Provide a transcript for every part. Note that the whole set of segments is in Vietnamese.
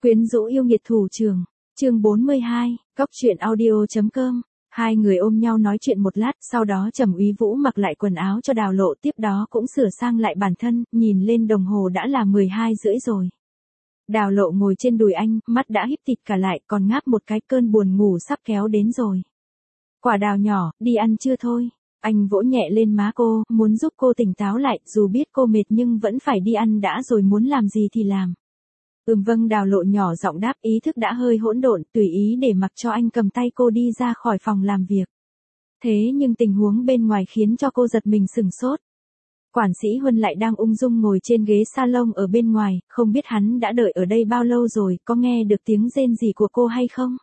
Quyến rũ yêu nghiệt thủ trưởng, chương 42, Cóc truyện audio.com. Hai người ôm nhau nói chuyện một lát, sau đó Trầm Úy Vũ mặc lại quần áo cho Đào Lộ, tiếp đó cũng sửa sang lại bản thân, nhìn lên đồng hồ đã là 12:30 rồi. Đào Lộ ngồi trên đùi anh, mắt đã híp thịt cả lại, còn ngáp một cái, cơn buồn ngủ sắp kéo đến rồi. Quả Đào nhỏ, đi ăn chưa thôi? Anh vỗ nhẹ lên má cô, muốn giúp cô tỉnh táo lại, dù biết cô mệt nhưng vẫn phải đi ăn đã rồi, muốn làm gì thì làm. Vâng, Đào Lộ nhỏ giọng đáp, ý thức đã hơi hỗn độn, tùy ý để mặc cho anh cầm tay cô đi ra khỏi phòng làm việc. Thế nhưng tình huống bên ngoài khiến cho cô giật mình sửng sốt. Quản sĩ Huân lại đang ung dung ngồi trên ghế salon ở bên ngoài, không biết hắn đã đợi ở đây bao lâu rồi, có nghe được tiếng rên rỉ của cô hay không?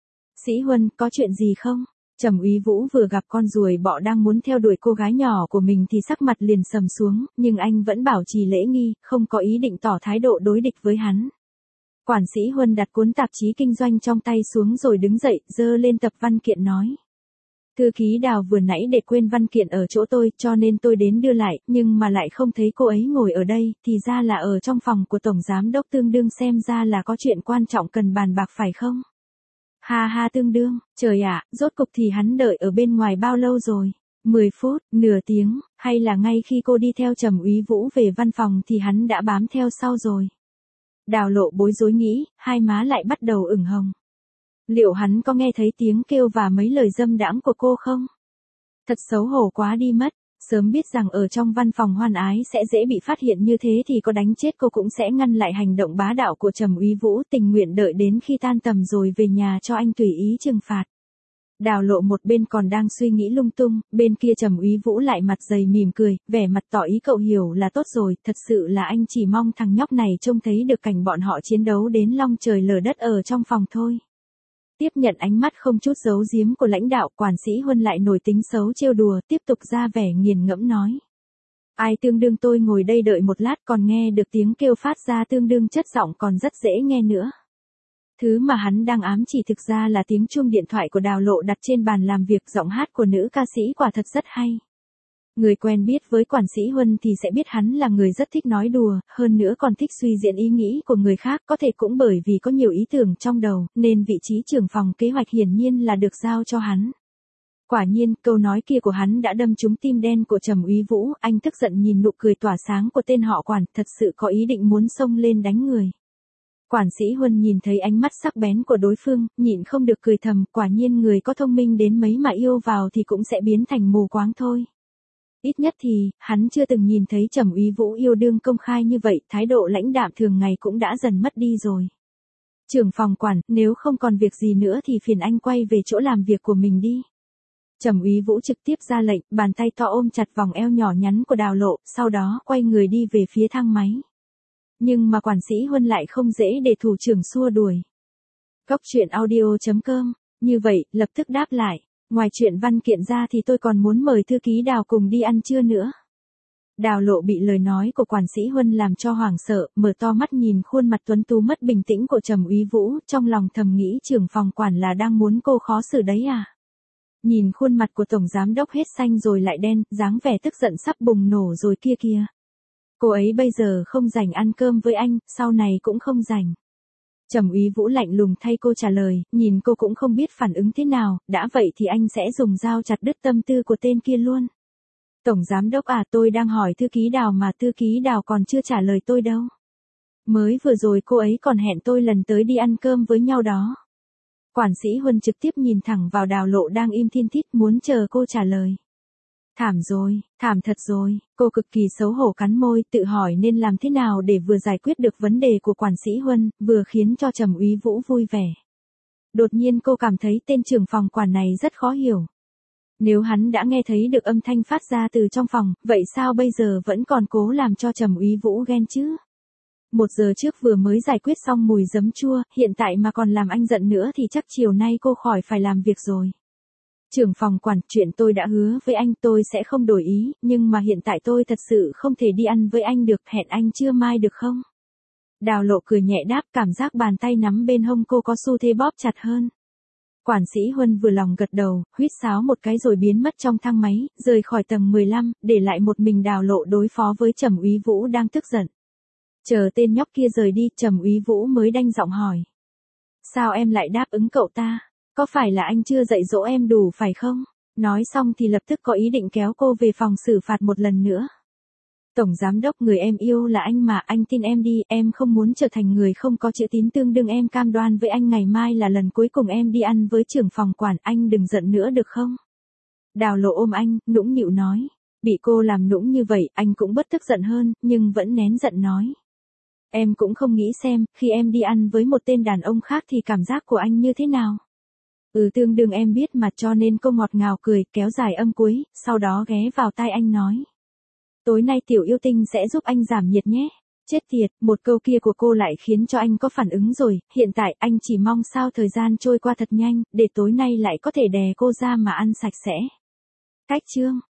Sĩ Huân, có chuyện gì không? Trầm Úy Vũ vừa gặp con ruồi bọ đang muốn theo đuổi cô gái nhỏ của mình thì sắc mặt liền sầm xuống, nhưng anh vẫn bảo trì lễ nghi, không có ý định tỏ thái độ đối địch với hắn. Quản sĩ Huân đặt cuốn tạp chí kinh doanh trong tay xuống rồi đứng dậy, giơ lên tập văn kiện nói. Thư ký Đào vừa nãy để quên văn kiện ở chỗ tôi, cho nên tôi đến đưa lại, nhưng mà lại không thấy cô ấy ngồi ở đây, thì ra là ở trong phòng của Tổng Giám Đốc, tương đương xem ra là có chuyện quan trọng cần bàn bạc phải không? Ha ha, tương đương, trời ạ, rốt cục thì hắn đợi ở bên ngoài bao lâu rồi? 10 phút, nửa tiếng, hay là ngay khi cô đi theo Trầm Úy Vũ về văn phòng thì hắn đã bám theo sau rồi? Đào Lộ bối rối nghĩ, hai má lại bắt đầu ửng hồng. Liệu hắn có nghe thấy tiếng kêu và mấy lời dâm đãng của cô không? Thật xấu hổ quá đi mất, sớm biết rằng ở trong văn phòng hoan ái sẽ dễ bị phát hiện như thế thì có đánh chết cô cũng sẽ ngăn lại hành động bá đạo của Trầm Úy Vũ, tình nguyện đợi đến khi tan tầm rồi về nhà cho anh tùy ý trừng phạt. Đào Lộ một bên còn đang suy nghĩ lung tung, bên kia Trầm Úy Vũ lại mặt dày mỉm cười, vẻ mặt tỏ ý cậu hiểu là tốt rồi, thật sự là anh chỉ mong thằng nhóc này trông thấy được cảnh bọn họ chiến đấu đến long trời lở đất ở trong phòng thôi. Tiếp nhận ánh mắt không chút giấu giếm của lãnh đạo, quản sĩ Huân lại nổi tính xấu trêu đùa, tiếp tục ra vẻ nghiền ngẫm nói. Ai tương đương, tôi ngồi đây đợi một lát còn nghe được tiếng kêu phát ra tương đương chất giọng còn rất dễ nghe nữa. Thứ mà hắn đang ám chỉ thực ra là tiếng chuông điện thoại của Đào Lộ đặt trên bàn làm việc, giọng hát của nữ ca sĩ quả thật rất hay. Người quen biết với quản sĩ Huân thì sẽ biết hắn là người rất thích nói đùa, hơn nữa còn thích suy diễn ý nghĩ của người khác, có thể cũng bởi vì có nhiều ý tưởng trong đầu, nên vị trí trưởng phòng kế hoạch hiển nhiên là được giao cho hắn. Quả nhiên, câu nói kia của hắn đã đâm trúng tim đen của Trầm Úy Vũ, anh tức giận nhìn nụ cười tỏa sáng của tên họ Quản, thật sự có ý định muốn xông lên đánh người. Quản sĩ Huân nhìn thấy ánh mắt sắc bén của đối phương, nhịn không được cười thầm, quả nhiên người có thông minh đến mấy mà yêu vào thì cũng sẽ biến thành mù quáng thôi. Ít nhất thì, hắn chưa từng nhìn thấy Trầm Úy Vũ yêu đương công khai như vậy, thái độ lãnh đạm thường ngày cũng đã dần mất đi rồi. Trưởng phòng Quản, nếu không còn việc gì nữa thì phiền anh quay về chỗ làm việc của mình đi. Trầm Úy Vũ trực tiếp ra lệnh, bàn tay to ôm chặt vòng eo nhỏ nhắn của Đào Lộ, sau đó quay người đi về phía thang máy. Nhưng mà quản sĩ Huân lại không dễ để thủ trưởng xua đuổi. Cóc truyện audio.com, như vậy, lập tức đáp lại. Ngoài chuyện văn kiện ra thì tôi còn muốn mời thư ký Đào cùng đi ăn trưa nữa. Đào Lộ bị lời nói của quản sĩ Huân làm cho hoảng sợ, mở to mắt nhìn khuôn mặt tuấn tú mất bình tĩnh của Trầm Úy Vũ, trong lòng thầm nghĩ trưởng phòng Quản là đang muốn cô khó xử đấy à. Nhìn khuôn mặt của Tổng Giám Đốc hết xanh rồi lại đen, dáng vẻ tức giận sắp bùng nổ rồi kia kìa. Cô ấy bây giờ không rảnh ăn cơm với anh, sau này cũng không rảnh. Trầm Úy Vũ lạnh lùng thay cô trả lời, nhìn cô cũng không biết phản ứng thế nào, đã vậy thì anh sẽ dùng dao chặt đứt tâm tư của tên kia luôn. Tổng Giám Đốc à, tôi đang hỏi thư ký Đào mà thư ký Đào còn chưa trả lời tôi đâu. Mới vừa rồi cô ấy còn hẹn tôi lần tới đi ăn cơm với nhau đó. Quản sĩ Huân trực tiếp nhìn thẳng vào Đào Lộ đang im thiên thít muốn chờ cô trả lời. Thảm rồi, thảm thật rồi, cô cực kỳ xấu hổ cắn môi, tự hỏi nên làm thế nào để vừa giải quyết được vấn đề của quản sĩ Huân, vừa khiến cho Trầm Úy Vũ vui vẻ. Đột nhiên cô cảm thấy tên trưởng phòng Quản này rất khó hiểu. Nếu hắn đã nghe thấy được âm thanh phát ra từ trong phòng, vậy sao bây giờ vẫn còn cố làm cho Trầm Úy Vũ ghen chứ? 1 giờ trước vừa mới giải quyết xong mùi giấm chua, hiện tại mà còn làm anh giận nữa thì chắc chiều nay cô khỏi phải làm việc rồi. Trưởng phòng Quản, chuyện tôi đã hứa với anh tôi sẽ không đổi ý, nhưng mà hiện tại tôi thật sự không thể đi ăn với anh được, hẹn anh trưa mai được không? Đào Lộ cười nhẹ đáp, cảm giác bàn tay nắm bên hông cô có xu thế bóp chặt hơn. Quản sĩ Huân vừa lòng gật đầu, huýt sáo một cái rồi biến mất trong thang máy, rời khỏi tầng 15, để lại một mình Đào Lộ đối phó với Trầm Úy Vũ đang tức giận. Chờ tên nhóc kia rời đi, Trầm Úy Vũ mới đanh giọng hỏi. Sao em lại đáp ứng cậu ta? Có phải là anh chưa dạy dỗ em đủ phải không? Nói xong thì lập tức có ý định kéo cô về phòng xử phạt một lần nữa. Tổng giám đốc, người em yêu là anh mà, anh tin em đi, em không muốn trở thành người không có chữ tín tương đương, em cam đoan với anh ngày mai là lần cuối cùng em đi ăn với trưởng phòng quản, anh đừng giận nữa được không? Đào Lộ ôm anh, nũng nịu nói. Bị cô làm nũng như vậy, anh cũng bớt tức giận hơn, nhưng vẫn nén giận nói. Em cũng không nghĩ xem, khi em đi ăn với một tên đàn ông khác thì cảm giác của anh như thế nào? Tương đương em biết mà, cho nên cô ngọt ngào cười, kéo dài âm cuối, sau đó ghé vào tai anh nói. Tối nay tiểu yêu tinh sẽ giúp anh giảm nhiệt nhé. Chết tiệt, một câu kia của cô lại khiến cho anh có phản ứng rồi, hiện tại anh chỉ mong sao thời gian trôi qua thật nhanh, để tối nay lại có thể đè cô ra mà ăn sạch sẽ. Cách chương